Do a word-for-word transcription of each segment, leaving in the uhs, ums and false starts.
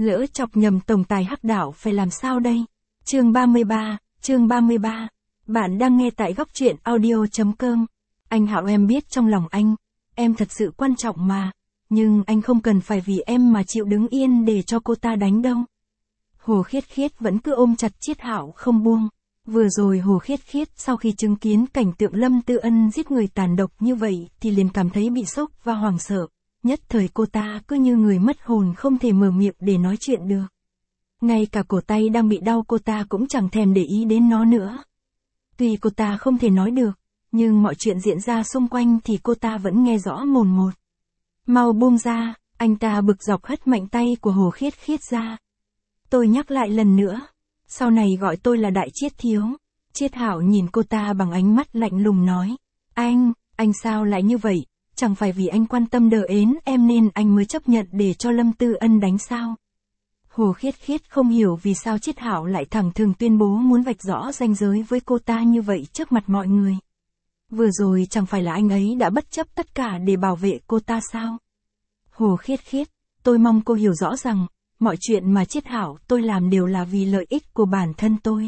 Lỡ chọc nhầm tổng tài hắc đạo phải làm sao đây? Chương ba mươi ba, chương ba mươi ba. Bạn đang nghe tại góc truyện audio chấm com. Anh Hạo, em biết trong lòng anh, em thật sự quan trọng mà, nhưng anh không cần phải vì em mà chịu đứng yên để cho cô ta đánh đâu. Hồ Khiết Khiết vẫn cứ ôm chặt Chiết Hạo không buông. Vừa rồi Hồ Khiết Khiết sau khi chứng kiến cảnh tượng Lâm Tư Ân giết người tàn độc như vậy thì liền cảm thấy bị sốc và hoảng sợ. Nhất thời cô ta cứ như người mất hồn, không thể mở miệng để nói chuyện được. Ngay cả cổ tay đang bị đau cô ta cũng chẳng thèm để ý đến nó nữa. Tuy cô ta không thể nói được, nhưng mọi chuyện diễn ra xung quanh thì cô ta vẫn nghe rõ mồn một. Mau buông ra, anh ta bực dọc hất mạnh tay của Hồ Khiết Khiết ra. Tôi nhắc lại lần nữa, sau này gọi tôi là Đại Chiết thiếu. Chiết Hạo nhìn cô ta bằng ánh mắt lạnh lùng nói. Anh, anh sao lại như vậy? Chẳng phải vì anh quan tâm đờ ến em nên anh mới chấp nhận để cho Lâm Tư Ân đánh sao? Hồ Khiết Khiết không hiểu vì sao Chiết Hạo lại thẳng thừng tuyên bố muốn vạch rõ ranh giới với cô ta như vậy trước mặt mọi người. Vừa rồi chẳng phải là anh ấy đã bất chấp tất cả để bảo vệ cô ta sao? Hồ Khiết Khiết, tôi mong cô hiểu rõ rằng, mọi chuyện mà Chiết Hạo tôi làm đều là vì lợi ích của bản thân tôi.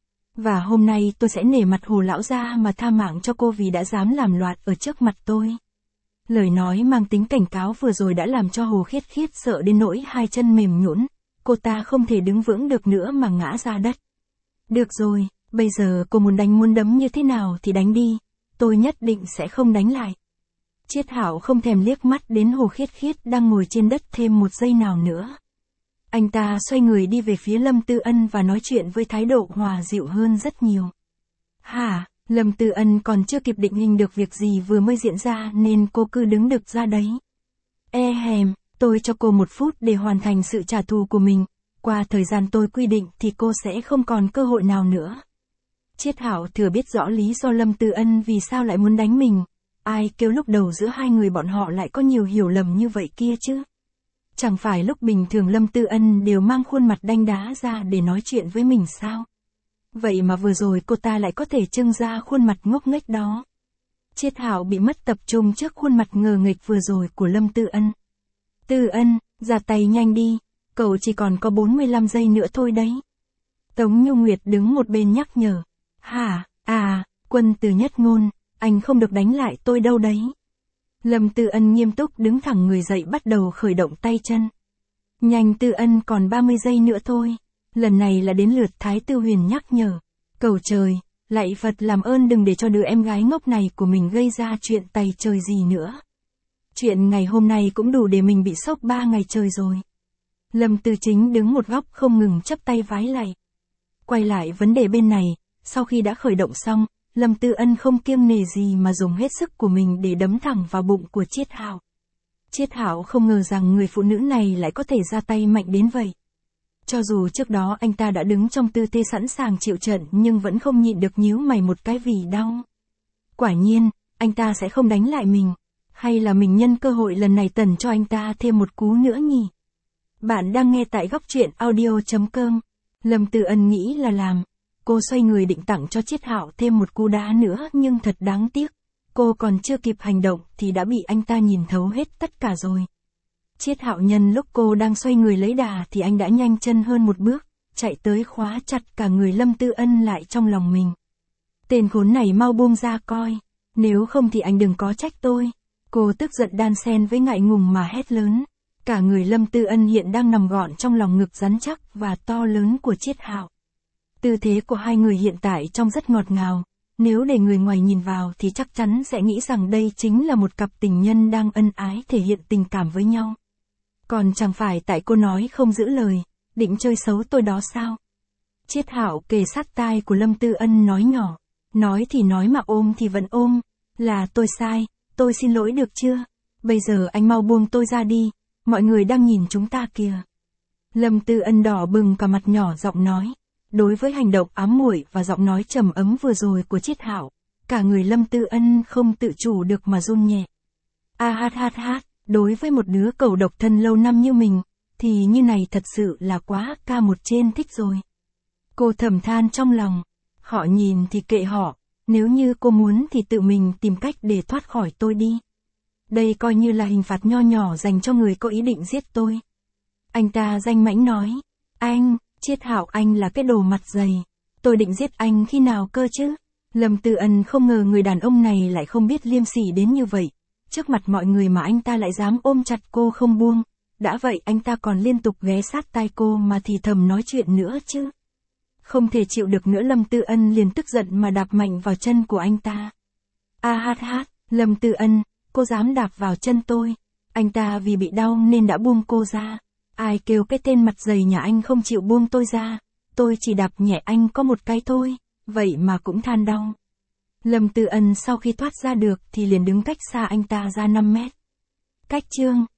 Và hôm nay tôi sẽ nể mặt Hồ lão gia mà tha mạng cho cô vì đã dám làm loạn ở trước mặt tôi. Lời nói mang tính cảnh cáo vừa rồi đã làm cho Hồ Khiết Khiết sợ đến nỗi hai chân mềm nhũn, cô ta không thể đứng vững được nữa mà ngã ra đất. Được rồi, bây giờ cô muốn đánh muốn đấm như thế nào thì đánh đi, tôi nhất định sẽ không đánh lại. Chiết Hạo không thèm liếc mắt đến Hồ Khiết Khiết đang ngồi trên đất thêm một giây nào nữa. Anh ta xoay người đi về phía Lâm Tư Ân và nói chuyện với thái độ hòa dịu hơn rất nhiều. Hả? Lâm Tư Ân còn chưa kịp định hình được việc gì vừa mới diễn ra nên cô cứ đứng đực ra đấy. E hèm, tôi cho cô một phút để hoàn thành sự trả thù của mình, qua thời gian tôi quy định thì cô sẽ không còn cơ hội nào nữa. Chiết Hạo thừa biết rõ lý do Lâm Tư Ân vì sao lại muốn đánh mình, ai kêu lúc đầu giữa hai người bọn họ lại có nhiều hiểu lầm như vậy kia chứ. Chẳng phải lúc bình thường Lâm Tư Ân đều mang khuôn mặt đanh đá ra để nói chuyện với mình sao? Vậy mà vừa rồi cô ta lại có thể trưng ra khuôn mặt ngốc nghếch đó. Chiết Hạo bị mất tập trung trước khuôn mặt ngờ nghệch vừa rồi của Lâm Tư Ân. Tư Ân, ra tay nhanh đi, cậu chỉ còn có bốn mươi lăm giây nữa thôi đấy. Tống Như Nguyệt đứng một bên nhắc nhở. Hả, à, Quân Từ Nhất Ngôn, anh không được đánh lại tôi đâu đấy. Lâm Tư Ân nghiêm túc đứng thẳng người dậy bắt đầu khởi động tay chân. Nhanh Tư Ân, còn ba mươi giây nữa thôi. Lần này là đến lượt Thái Tư Huyền nhắc nhở. Cầu trời, lạy Phật làm ơn đừng để cho đứa em gái ngốc này của mình gây ra chuyện tày trời gì nữa. Chuyện ngày hôm nay cũng đủ để mình bị sốc ba ngày trời rồi. Lâm Tư Chính đứng một góc không ngừng chắp tay vái lạy. Quay lại vấn đề bên này, sau khi đã khởi động xong, Lâm Tư Ân không kiêng nể gì mà dùng hết sức của mình để đấm thẳng vào bụng của Chiết Hạo. Chiết Hạo không ngờ rằng người phụ nữ này lại có thể ra tay mạnh đến vậy. Cho dù trước đó anh ta đã đứng trong tư thế sẵn sàng chịu trận nhưng vẫn không nhịn được nhíu mày một cái vì đau. Quả nhiên, anh ta sẽ không đánh lại mình. Hay là mình nhân cơ hội lần này tần cho anh ta thêm một cú nữa nhỉ? Bạn đang nghe tại góc truyện audio chấm com. Lâm Tư Ân nghĩ là làm. Cô xoay người định tặng cho Chiết Hạo thêm một cú đá nữa nhưng thật đáng tiếc. Cô còn chưa kịp hành động thì đã bị anh ta nhìn thấu hết tất cả rồi. Chiết Hạo nhân lúc cô đang xoay người lấy đà thì anh đã nhanh chân hơn một bước, chạy tới khóa chặt cả người Lâm Tư Ân lại trong lòng mình. Tên khốn này mau buông ra coi, nếu không thì anh đừng có trách tôi. Cô tức giận đan xen với ngại ngùng mà hét lớn. Cả người Lâm Tư Ân hiện đang nằm gọn trong lòng ngực rắn chắc và to lớn của Chiết Hạo. Tư thế của hai người hiện tại trông rất ngọt ngào, nếu để người ngoài nhìn vào thì chắc chắn sẽ nghĩ rằng đây chính là một cặp tình nhân đang ân ái thể hiện tình cảm với nhau. Còn chẳng phải tại cô nói không giữ lời, định chơi xấu tôi đó sao? Chiết Hạo kề sát tai của Lâm Tư Ân nói nhỏ, nói thì nói mà ôm thì vẫn ôm, là tôi sai, tôi xin lỗi được chưa? Bây giờ anh mau buông tôi ra đi, mọi người đang nhìn chúng ta kìa. Lâm Tư Ân đỏ bừng cả mặt nhỏ giọng nói. Đối với hành động ám muội và giọng nói trầm ấm vừa rồi của Chiết Hạo, cả người Lâm Tư Ân không tự chủ được mà run nhẹ. A hát hát hát, đối với một đứa cầu độc thân lâu năm như mình, thì như này thật sự là quá ca một trên thích rồi. Cô thầm than trong lòng, họ nhìn thì kệ họ, nếu như cô muốn thì tự mình tìm cách để thoát khỏi tôi đi. Đây coi như là hình phạt nho nhỏ dành cho người có ý định giết tôi. Anh ta danh mãnh nói. Anh, Triết Hạo anh là cái đồ mặt dày. Tôi định giết anh khi nào cơ chứ? Lâm Tư Ân không ngờ người đàn ông này lại không biết liêm sỉ đến như vậy. Trước mặt mọi người mà anh ta lại dám ôm chặt cô không buông. Đã vậy anh ta còn liên tục ghé sát tai cô mà thì thầm nói chuyện nữa chứ. Không thể chịu được nữa, Lâm Tư Ân liền tức giận mà đạp mạnh vào chân của anh ta. A hát hát, Lâm Tư Ân, cô dám đạp vào chân tôi. Anh ta vì bị đau nên đã buông cô ra. Ai kêu cái tên mặt dày nhà anh không chịu buông tôi ra. Tôi chỉ đạp nhẹ anh có một cái thôi, vậy mà cũng than đau. Lâm Tư Ân sau khi thoát ra được thì liền đứng cách xa anh ta ra năm mét. Cách chương